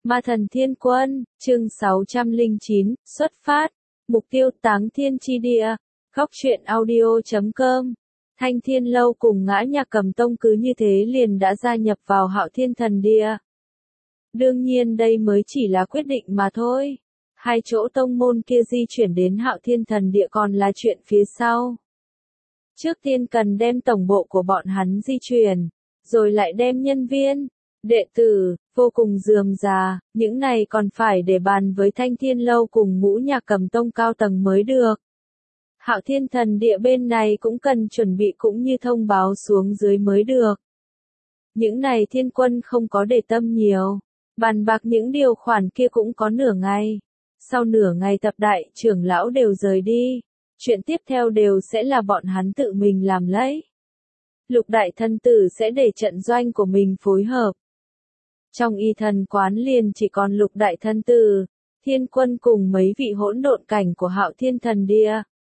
Ma thần thiên quân, chương 609, xuất phát. Mục tiêu táng thiên chi địa. Góc truyện audio.com. Thanh Thiên Lâu cùng Ngã Nhạc Cầm Tông cứ như thế liền đã gia nhập vào Hạo Thiên Thần Địa. Đương nhiên đây mới chỉ là quyết định mà thôi. Hai chỗ tông môn kia di chuyển đến Hạo Thiên Thần Địa còn là chuyện phía sau. Trước tiên cần đem tổng bộ của bọn hắn di chuyển, rồi lại đem nhân viên, đệ tử, vô cùng rườm rà, những này còn phải để bàn với Thanh Thiên Lâu cùng Ngũ Nhạc Cầm Tông cao tầng mới được. Hạo Thiên Thần Địa bên này cũng cần chuẩn bị cũng như thông báo xuống dưới mới được. Những này Thiên Quân không có để tâm nhiều, bàn bạc những điều khoản kia cũng có nửa ngày. Sau nửa ngày tập đại trưởng lão đều rời đi, chuyện tiếp theo đều sẽ là bọn hắn tự mình làm lấy. Lục đại thân tử sẽ để trận doanh của mình phối hợp. Trong y thần quán liền chỉ còn lục đại thân tử, Thiên Quân cùng mấy vị hỗn độn cảnh của Hạo Thiên Thần Địa.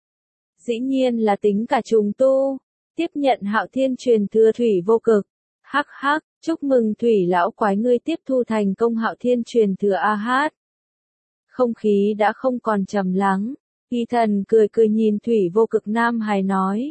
Dĩ nhiên là tính cả trùng tu, tiếp nhận Hạo Thiên truyền thừa Thủy Vô Cực. Hắc hắc, chúc mừng Thủy lão quái ngươi tiếp thu thành công Hạo Thiên truyền thừa a hát. Không khí đã không còn trầm lắng, y thần cười cười nhìn Thủy Vô Cực Nam Hải nói,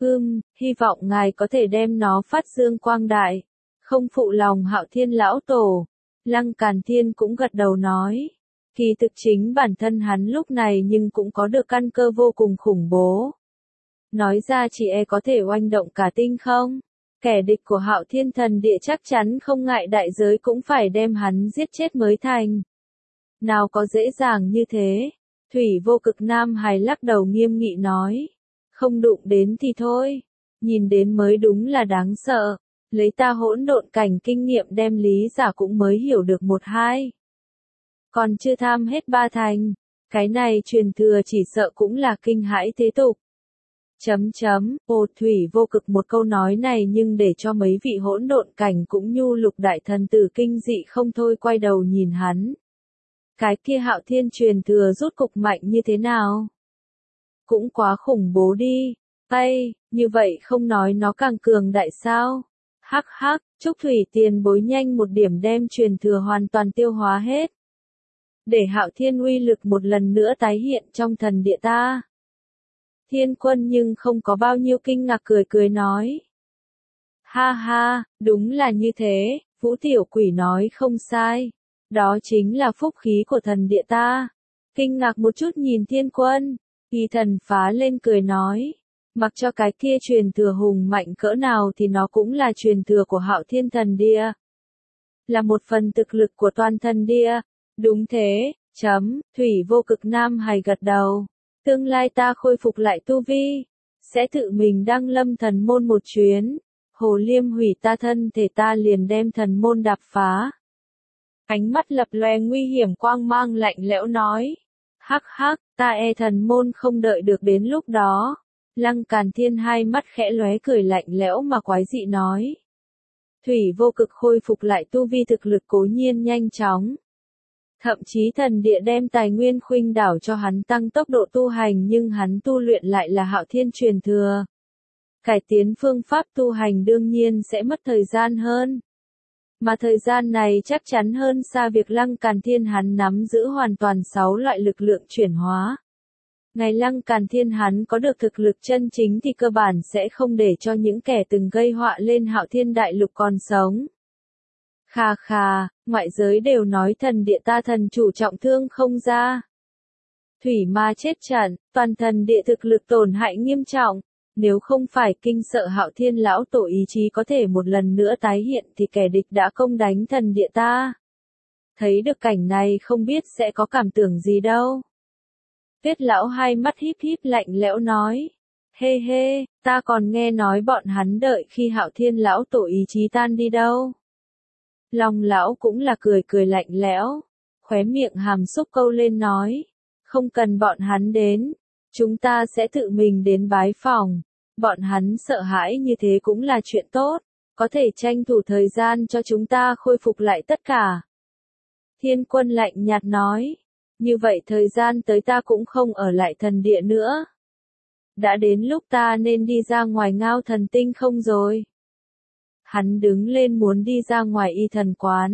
hy vọng ngài có thể đem nó phát dương quang đại, không phụ lòng Hạo Thiên lão tổ. Lăng Càn Thiên cũng gật đầu nói, kỳ thực chính bản thân hắn lúc này nhưng cũng có được căn cơ vô cùng khủng bố. Nói ra chỉ có thể oanh động cả tinh không, kẻ địch của Hạo Thiên Thần Địa chắc chắn không ngại đại giới cũng phải đem hắn giết chết mới thành. Nào có dễ dàng như thế, Thủy Vô Cực Nam Hải lắc đầu nghiêm nghị nói, không đụng đến thì thôi, nhìn đến mới đúng là đáng sợ, lấy ta hỗn độn cảnh kinh nghiệm đem lý giả cũng mới hiểu được một hai. Còn chưa tham hết ba thành, cái này truyền thừa chỉ sợ cũng là kinh hãi thế tục. Thủy Vô Cực một câu nói này nhưng để cho mấy vị hỗn độn cảnh cũng nhu lục đại thần tử kinh dị không thôi quay đầu nhìn hắn. Cái kia Hạo Thiên truyền thừa rốt cục mạnh như thế nào? Cũng quá khủng bố đi. Như vậy không nói nó càng cường đại sao? Hắc hắc, chúc Thủy tiền bối nhanh một điểm đem truyền thừa hoàn toàn tiêu hóa hết. Để Hạo Thiên uy lực một lần nữa tái hiện trong thần địa ta. Thiên Quân nhưng không có bao nhiêu kinh ngạc cười cười nói. Ha ha, đúng là như thế, Vũ Tiểu Quỷ nói không sai. Đó chính là phúc khí của thần địa ta. Kinh ngạc một chút nhìn Thiên Quân, y thần phá lên cười nói. Mặc cho cái kia truyền thừa hùng mạnh cỡ nào thì nó cũng là truyền thừa của Hạo Thiên Thần Địa. Là một phần thực lực của toàn thần địa. Đúng thế, Thủy Vô Cực Nam Hải gật đầu. Tương lai ta khôi phục lại tu vi, sẽ tự mình đăng lâm thần môn một chuyến. Hồ Liêm hủy ta thân thể ta liền đem thần môn đạp phá. Ánh mắt lập lòe nguy hiểm quang mang lạnh lẽo nói. Hắc hắc, ta thần môn không đợi được đến lúc đó. Lăng Càn Thiên hai mắt khẽ lóe cười lạnh lẽo mà quái dị nói. Thủy Vô Cực khôi phục lại tu vi thực lực cố nhiên nhanh chóng. Thậm chí thần địa đem tài nguyên khuynh đảo cho hắn tăng tốc độ tu hành nhưng hắn tu luyện lại là Hạo Thiên truyền thừa. Cải tiến phương pháp tu hành đương nhiên sẽ mất thời gian hơn. Mà thời gian này chắc chắn hơn xa việc Lăng Càn Thiên hắn nắm giữ hoàn toàn 6 loại lực lượng chuyển hóa. Ngày Lăng Càn Thiên hắn có được thực lực chân chính thì cơ bản sẽ không để cho những kẻ từng gây họa lên Hạo Thiên Đại Lục còn sống. Khà khà, ngoại giới đều nói thần địa ta thần chủ trọng thương không ra. Thủy ma chết trận, toàn thần địa thực lực tổn hại nghiêm trọng. Nếu không phải kinh sợ Hạo Thiên lão tổ ý chí có thể một lần nữa tái hiện thì kẻ địch đã công đánh thần địa ta. Thấy được cảnh này không biết sẽ có cảm tưởng gì đâu. Tuyết lão hai mắt híp híp lạnh lẽo nói. Hê, ta còn nghe nói bọn hắn đợi khi Hạo Thiên lão tổ ý chí tan đi đâu. Long lão cũng là cười cười lạnh lẽo, khóe miệng hàm xúc câu lên nói. Không cần bọn hắn đến, chúng ta sẽ tự mình đến bái phòng. Bọn hắn sợ hãi như thế cũng là chuyện tốt, có thể tranh thủ thời gian cho chúng ta khôi phục lại tất cả. Thiên Quân lạnh nhạt nói, như vậy thời gian tới ta cũng không ở lại thần địa nữa. Đã đến lúc ta nên đi ra ngoài Ngao Thần Tinh không rồi? Hắn đứng lên muốn đi ra ngoài y thần quán,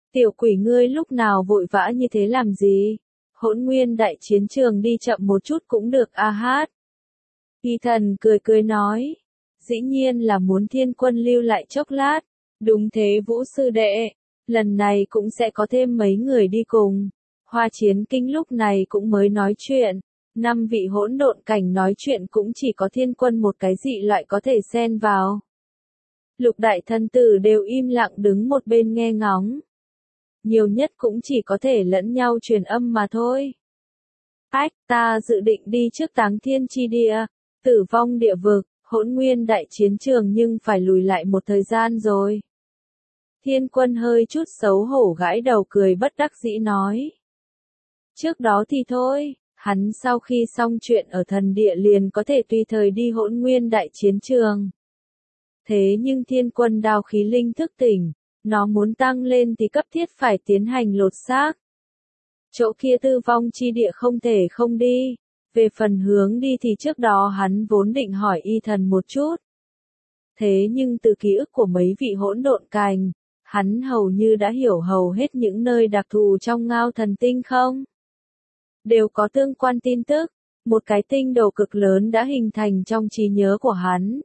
Tiểu quỷ ngươi lúc nào vội vã như thế làm gì? Hỗn nguyên đại chiến trường đi chậm một chút cũng được a hát. Y thần cười cười nói. Dĩ nhiên là muốn thiên quân lưu lại chốc lát. Đúng thế Vũ sư đệ. Lần này cũng sẽ có thêm mấy người đi cùng. Hoa chiến kinh lúc này cũng mới nói chuyện. 5 vị hỗn độn cảnh nói chuyện cũng chỉ có thiên quân một cái dị loại có thể xen vào. Lục đại thần tử đều im lặng đứng một bên nghe ngóng. Nhiều nhất cũng chỉ có thể lẫn nhau truyền âm mà thôi. Ách, ta dự định đi trước Táng Thiên Chi Địa, Tử Vong Địa Vực, Hỗn Nguyên Đại Chiến Trường nhưng phải lùi lại một thời gian rồi. Thiên quân hơi chút xấu hổ gãi đầu cười bất đắc dĩ nói. Trước đó thì thôi, hắn sau khi xong chuyện ở thần địa liền có thể tùy thời đi Hỗn Nguyên Đại Chiến Trường. Thế nhưng thiên quân đao khí linh thức tỉnh, nó muốn tăng lên thì cấp thiết phải tiến hành lột xác. Chỗ kia Tử Vong Chi Địa không thể không đi. Về phần hướng đi thì trước đó hắn vốn định hỏi y thần một chút. Thế nhưng từ ký ức của mấy vị hỗn độn cành, hắn hầu như đã hiểu hầu hết những nơi đặc thù trong Ngao Thần Tinh không? Đều có tương quan tin tức, một cái tinh đồ cực lớn đã hình thành trong trí nhớ của hắn.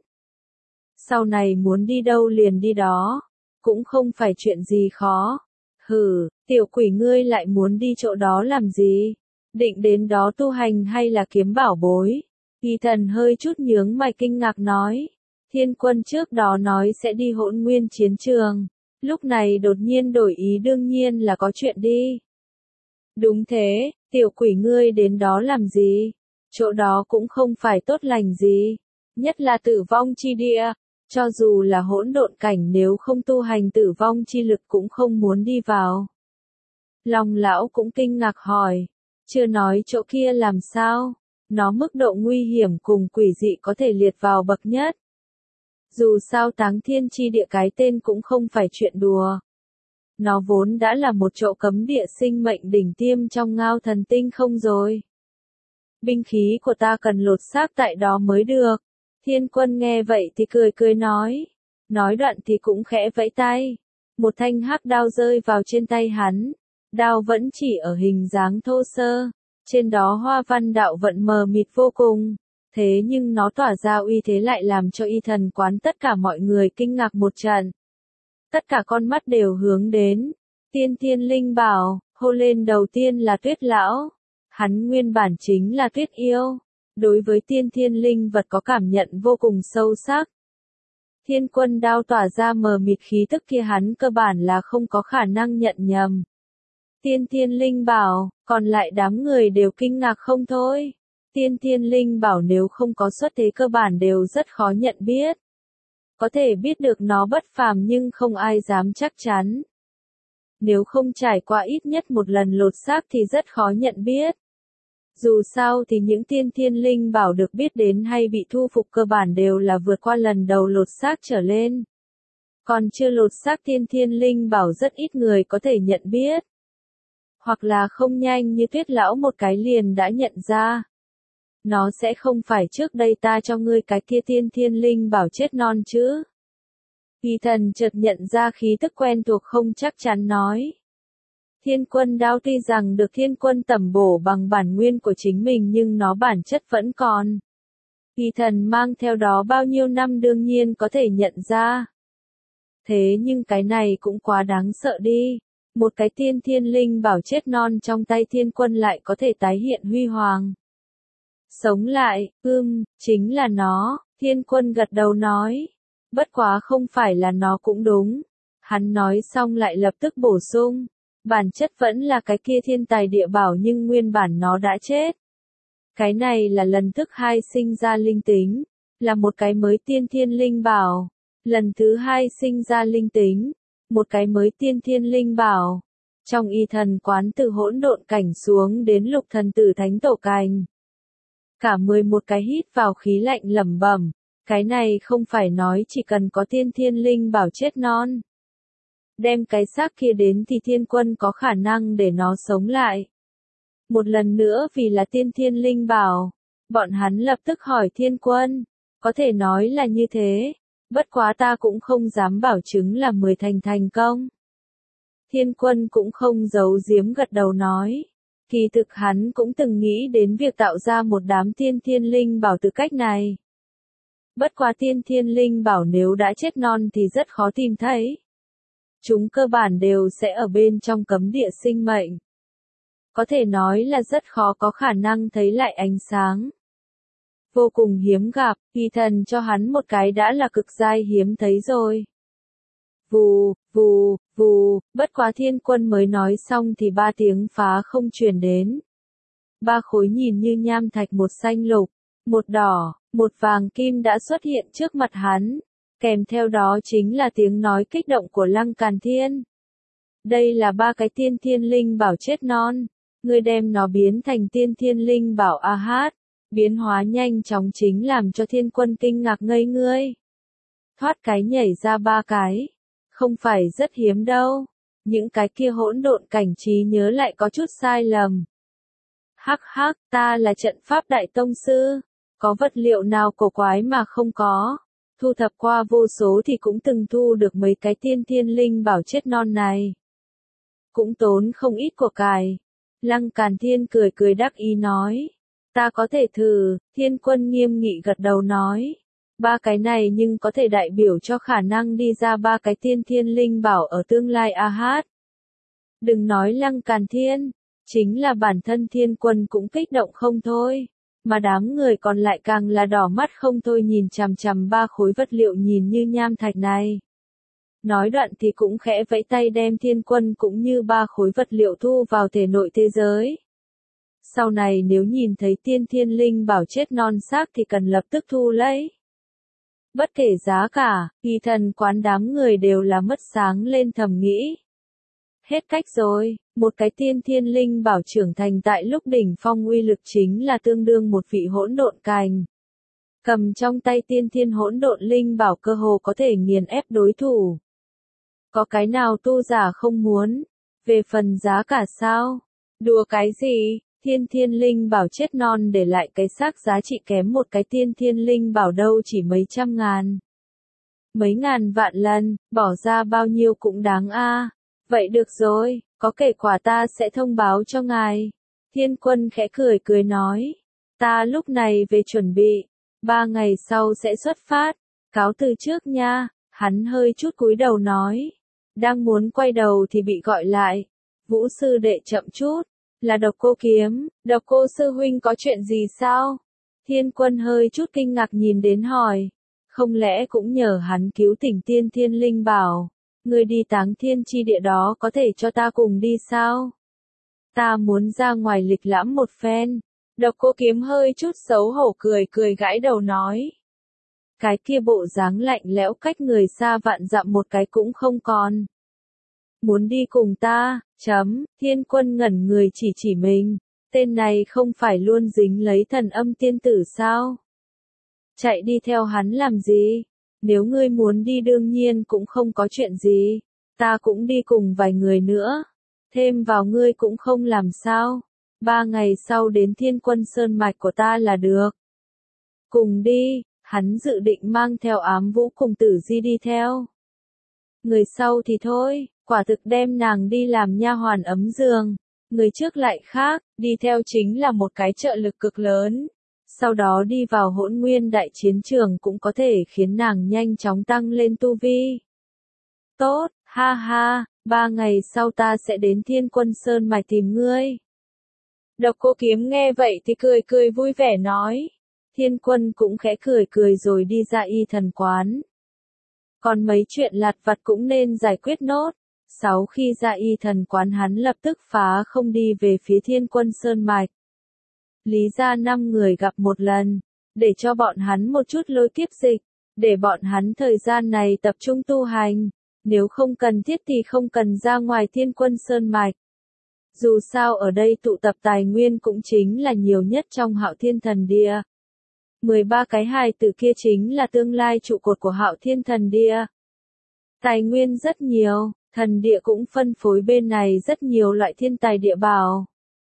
Sau này muốn đi đâu liền đi đó, cũng không phải chuyện gì khó. Hừ, tiểu quỷ ngươi lại muốn đi chỗ đó làm gì? Định đến đó tu hành hay là kiếm bảo bối? Y thần hơi chút nhướng mày kinh ngạc nói. Thiên quân trước đó nói sẽ đi Hỗn Nguyên chiến trường. Lúc này đột nhiên đổi ý đương nhiên là có chuyện đi. Đúng thế, tiểu quỷ ngươi đến đó làm gì? Chỗ đó cũng không phải tốt lành gì. Nhất là Tử Vong Chi Địa. Cho dù là hỗn độn cảnh nếu không tu hành tử vong chi lực cũng không muốn đi vào. Long lão cũng kinh ngạc hỏi. Chưa nói chỗ kia làm sao? Nó mức độ nguy hiểm cùng quỷ dị có thể liệt vào bậc nhất. Dù sao Táng Thiên Chi Địa cái tên cũng không phải chuyện đùa. Nó vốn đã là một chỗ cấm địa sinh mệnh đỉnh tiêm trong Ngao Thần Tinh không rồi. Binh khí của ta cần lột xác tại đó mới được. Thiên quân nghe vậy thì cười cười nói. Nói đoạn thì cũng khẽ vẫy tay. Một thanh hắc đao rơi vào trên tay hắn. Đao vẫn chỉ ở hình dáng thô sơ. Trên đó hoa văn đạo vận mờ mịt vô cùng. Thế nhưng nó tỏa ra uy thế lại làm cho y thần quán tất cả mọi người kinh ngạc một trận. Tất cả con mắt đều hướng đến. Tiên Thiên Linh bảo, hô lên đầu tiên là Tuyết Lão. Hắn nguyên bản chính là Tuyết Yêu. Đối với tiên thiên linh vật có cảm nhận vô cùng sâu sắc. Thiên quân đao tỏa ra mờ mịt khí tức kia hắn cơ bản là không có khả năng nhận nhầm. Tiên thiên linh bảo, còn lại đám người đều kinh ngạc không thôi. Tiên thiên linh bảo nếu không có xuất thế cơ bản đều rất khó nhận biết. Có thể biết được nó bất phàm nhưng không ai dám chắc chắn. Nếu không trải qua ít nhất một lần lột xác thì rất khó nhận biết. Dù sao thì những tiên thiên linh bảo được biết đến hay bị thu phục cơ bản đều là vượt qua lần đầu lột xác trở lên. Còn chưa lột xác tiên thiên linh bảo rất ít người có thể nhận biết. Hoặc là không nhanh như Tuyết Lão một cái liền đã nhận ra. Nó sẽ không phải trước đây ta cho ngươi cái kia tiên thiên linh bảo chết non chứ. Y thần chợt nhận ra khí tức quen thuộc không chắc chắn nói. Thiên quân đao tuy rằng được thiên quân tẩm bổ bằng bản nguyên của chính mình nhưng nó bản chất vẫn còn. Y thần mang theo đó bao nhiêu năm đương nhiên có thể nhận ra. Thế nhưng cái này cũng quá đáng sợ đi. Một cái tiên thiên linh bảo chết non trong tay thiên quân lại có thể tái hiện huy hoàng. Sống lại, chính là nó, thiên quân gật đầu nói. Bất quá không phải là nó cũng đúng. Hắn nói xong lại lập tức bổ sung. Bản chất vẫn là cái kia thiên tài địa bảo nhưng nguyên bản nó đã chết. Cái này là lần thứ 2 sinh ra linh tính, là một cái mới tiên thiên linh bảo. Lần thứ 2 sinh ra linh tính, một cái mới tiên thiên linh bảo. Trong y thần quán từ hỗn độn cảnh xuống đến lục thần tử thánh tổ cành. Cả 11 cái hít vào khí lạnh lẩm bẩm, cái này không phải nói chỉ cần có tiên thiên linh bảo chết non. Đem cái xác kia đến thì thiên quân có khả năng để nó sống lại. Một lần nữa vì là tiên thiên linh bảo, bọn hắn lập tức hỏi thiên quân, có thể nói là như thế, bất quá ta cũng không dám bảo chứng là 10 thành thành công. Thiên Quân cũng không giấu giếm gật đầu nói. Kỳ thực hắn cũng từng nghĩ đến việc tạo ra một đám tiên thiên linh bảo từ cách này. Bất quá tiên thiên linh bảo nếu đã chết non thì rất khó tìm thấy. Chúng cơ bản đều sẽ ở bên trong cấm địa sinh mệnh. Có thể nói là rất khó có khả năng thấy lại ánh sáng. Vô cùng hiếm gặp, kỳ thần cho hắn một cái đã là cực giai hiếm thấy rồi. Vù, vù, vù, bất quá Thiên Quân mới nói xong thì 3 tiếng phá không truyền đến. 3 khối nhìn như nham thạch, một xanh lục, một đỏ, một vàng kim đã xuất hiện trước mặt hắn, kèm theo đó chính là tiếng nói kích động của Lăng Càn Thiên. Đây là 3 cái tiên thiên linh bảo chết non, ngươi đem nó biến thành tiên thiên linh bảo AH, biến hóa nhanh chóng chính làm cho Thiên Quân kinh ngạc ngây ngươi. Thoát cái nhảy ra 3 cái, không phải rất hiếm đâu, những cái kia hỗn độn cảnh trí nhớ lại có chút sai lầm. Hắc hắc, ta là trận pháp đại tông sư, có vật liệu nào cổ quái mà không có, thu thập qua vô số thì cũng từng thu được mấy cái tiên thiên linh bảo chết non này. Cũng tốn không ít của cải. Lăng Càn Thiên cười cười đắc ý nói, ta có thể thử. Thiên Quân nghiêm nghị gật đầu nói, 3 cái này nhưng có thể đại biểu cho khả năng đi ra 3 cái tiên thiên linh bảo ở tương lai AH. Đừng nói Lăng Càn Thiên, chính là bản thân Thiên Quân cũng kích động không thôi, mà đám người còn lại càng là đỏ mắt không thôi nhìn chằm chằm 3 khối vật liệu nhìn như nham thạch này. Nói đoạn thì cũng khẽ vẫy tay đem Thiên Quân cũng như 3 khối vật liệu thu vào thể nội thế giới. Sau này nếu nhìn thấy tiên thiên linh bảo chết non xác thì cần lập tức thu lấy. Bất kể giá cả, kỳ thần quán đám người đều là mất sáng lên thầm nghĩ. Hết cách rồi, một cái tiên thiên linh bảo trưởng thành tại lúc đỉnh phong uy lực chính là tương đương một vị hỗn độn cành. Cầm trong tay tiên thiên hỗn độn linh bảo cơ hồ có thể nghiền ép đối thủ. Có cái nào tu giả không muốn? Về phần giá cả sao? Đùa cái gì? Tiên thiên linh bảo chết non để lại cái xác giá trị kém một cái tiên thiên linh bảo đâu chỉ mấy trăm ngàn. Mấy ngàn vạn lần, bỏ ra bao nhiêu cũng đáng a. Vậy được rồi, có kết quả ta sẽ thông báo cho ngài. Thiên Quân khẽ cười cười nói, ta lúc này về chuẩn bị, 3 ngày sau sẽ xuất phát, cáo từ trước nha. Hắn hơi chút cúi đầu nói, đang muốn quay đầu thì bị gọi lại. Vũ sư đệ chậm chút, là Độc Cô Kiếm, Độc Cô sư huynh có chuyện gì sao? Thiên Quân hơi chút kinh ngạc nhìn đến hỏi, không lẽ cũng nhờ hắn cứu tỉnh tiên thiên linh bảo, người đi Táng Thiên chi địa đó có thể cho ta cùng đi sao? Ta muốn ra ngoài lịch lãm một phen. Độc Cô Kiếm hơi chút xấu hổ cười cười gãi đầu nói. Cái kia bộ dáng lạnh lẽo cách người xa vạn dặm một cái cũng không còn. Muốn đi cùng ta, Thiên Quân ngẩn người chỉ mình, tên này không phải luôn dính lấy Thần Âm tiên tử sao? Chạy đi theo hắn làm gì? Nếu ngươi muốn đi đương nhiên cũng không có chuyện gì, ta cũng đi cùng vài người nữa, thêm vào ngươi cũng không làm sao, 3 ngày sau đến Thiên Quân Sơn mạch của ta là được. Cùng đi, hắn dự định mang theo Ám Vũ cùng Tử Di đi theo. Người sau thì thôi, quả thực đem nàng đi làm nha hoàn ấm giường. Người trước lại khác, đi theo chính là một cái trợ lực cực lớn. Sau đó đi vào Hỗn Nguyên đại chiến trường cũng có thể khiến nàng nhanh chóng tăng lên tu vi. Tốt, ha ha, 3 ngày sau ta sẽ đến Thiên Quân Sơn mạch tìm ngươi. Độc Cô Kiếm nghe vậy thì cười cười vui vẻ nói. Thiên Quân cũng khẽ cười cười rồi đi ra y thần quán. Còn mấy chuyện lặt vặt cũng nên giải quyết nốt. Sau khi ra y thần quán hắn lập tức phá không đi về phía Thiên Quân Sơn mạch. Lý ra 5 người gặp một lần, để cho bọn hắn một chút lôi kiếp dịch, để bọn hắn thời gian này tập trung tu hành, nếu không cần thiết thì không cần ra ngoài Thiên Quân Sơn mạch. Dù sao ở đây tụ tập tài nguyên cũng chính là nhiều nhất trong Hạo Thiên Thần Địa. 13 cái hài tử kia chính là tương lai trụ cột của Hạo Thiên Thần Địa. Tài nguyên rất nhiều, thần địa cũng phân phối bên này rất nhiều loại thiên tài địa bảo.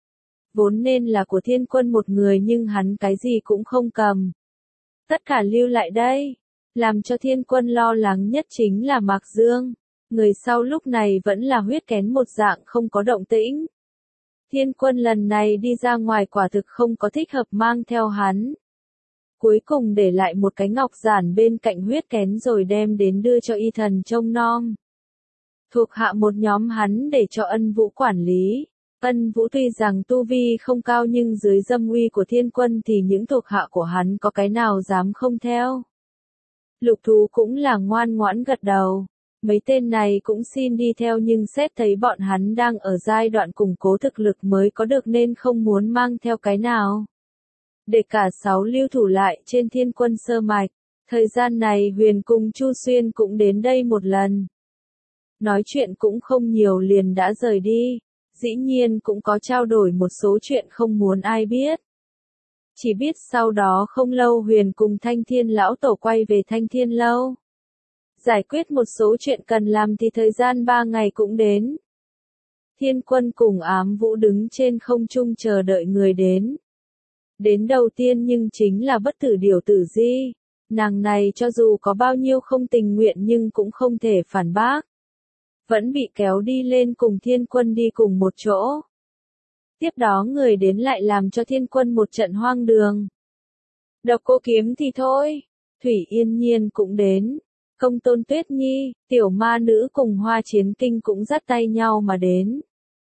Vốn nên là của Thiên Quân một người nhưng hắn cái gì cũng không cầm. Tất cả lưu lại đây. Làm cho Thiên Quân lo lắng nhất chính là Mạc Dương. Người sau lúc này vẫn là huyết kén một dạng không có động tĩnh. Thiên Quân lần này đi ra ngoài quả thực không có thích hợp mang theo hắn. Cuối cùng để lại một cái ngọc giản bên cạnh huyết kén rồi đem đến đưa cho y thần trông nom. Thuộc hạ một nhóm hắn để cho Ân Vũ quản lý. Ân Vũ tuy rằng tu vi không cao nhưng dưới dâm uy của Thiên Quân thì những thuộc hạ của hắn có cái nào dám không theo. Lục Thú cũng là ngoan ngoãn gật đầu. Mấy tên này cũng xin đi theo nhưng xét thấy bọn hắn đang ở giai đoạn củng cố thực lực mới có được nên không muốn mang theo cái nào. Để cả 6 lưu thủ lại trên Thiên Quân sơ mạch. Thời gian này Huyền cùng Chu Xuyên cũng đến đây một lần. Nói chuyện cũng không nhiều liền đã rời đi. Dĩ nhiên cũng có trao đổi một số chuyện không muốn ai biết. Chỉ biết sau đó không lâu Huyền cùng Thanh Thiên lão tổ quay về Thanh Thiên lâu. Giải quyết một số chuyện cần làm thì thời gian 3 ngày cũng đến. Thiên Quân cùng Ám Vũ đứng trên không trung chờ đợi người đến. Đến đầu tiên nhưng chính là Bất Tử Điểu Tử Di. Nàng này cho dù có bao nhiêu không tình nguyện nhưng cũng không thể phản bác. Vẫn bị kéo đi lên cùng Thiên Quân đi cùng một chỗ. Tiếp đó người đến lại làm cho Thiên Quân một trận hoang đường. Độc Cô Kiếm thì thôi. Thủy Yên Nhiên cũng đến. Công Tôn Tuyết Nhi, Tiểu Ma Nữ cùng Hoa Chiến Kinh cũng dắt tay nhau mà đến.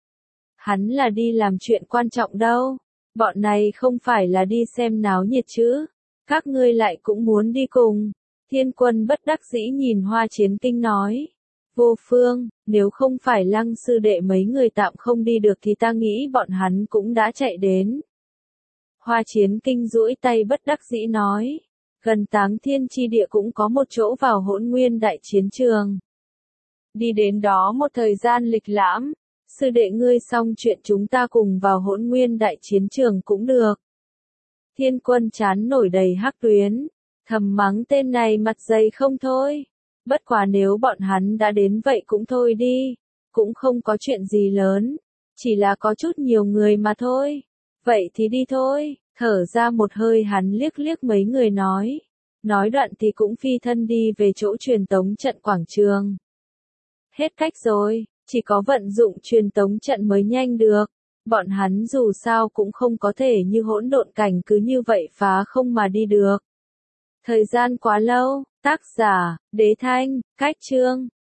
Hắn là đi làm chuyện quan trọng đâu. Bọn này không phải là đi xem náo nhiệt chứ. Các ngươi lại cũng muốn đi cùng. Thiên Quân bất đắc dĩ nhìn Hoa Chiến Kinh nói. Vô Phương, nếu không phải Lăng sư đệ mấy người tạm không đi được thì ta nghĩ bọn hắn cũng đã chạy đến. Hoa Chiến Kinh duỗi tay bất đắc dĩ nói. Gần Táng Thiên chi địa cũng có một chỗ vào Hỗn Nguyên đại chiến trường. Đi đến đó một thời gian lịch lãm. Sư đệ ngươi xong chuyện chúng ta cùng vào Hỗn Nguyên đại chiến trường cũng được. Thiên Quân chán nổi đầy hắc tuyến. Thầm mắng tên này mặt dày không thôi. Bất quá nếu bọn hắn đã đến vậy cũng thôi đi. Cũng không có chuyện gì lớn. Chỉ là có chút nhiều người mà thôi. Vậy thì đi thôi. Thở ra một hơi hắn liếc liếc mấy người nói. Nói đoạn thì cũng phi thân đi về chỗ truyền tống trận quảng trường. Hết cách rồi, chỉ có vận dụng truyền tống trận mới nhanh được. Bọn hắn dù sao cũng không có thể như hỗn độn cảnh cứ như vậy phá không mà đi được. Thời gian quá lâu, tác giả, Đế Thanh, Cách Chương.